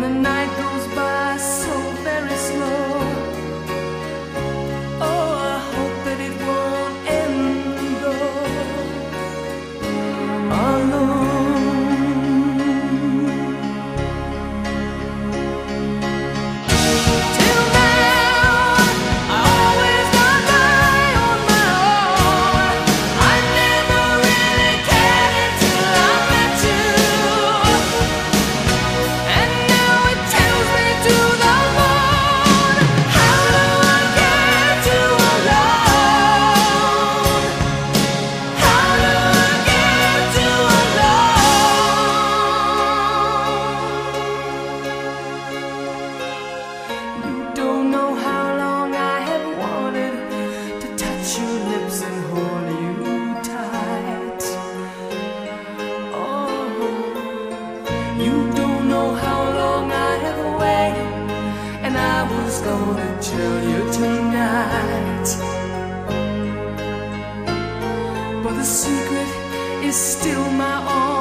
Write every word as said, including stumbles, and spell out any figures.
and the night goes by so very slow. Oh, I hope that it won't end though alone. Till now, I always got by on my own. I never really cared until I met you. And now it tells me to the moon, how do I get to alone? How do I get to alone? You don't know how long I have wanted to touch your lips and hold you tight. Oh, you don't know how long I have waited, and I was gonna tell you tonight. But the secret is still my own.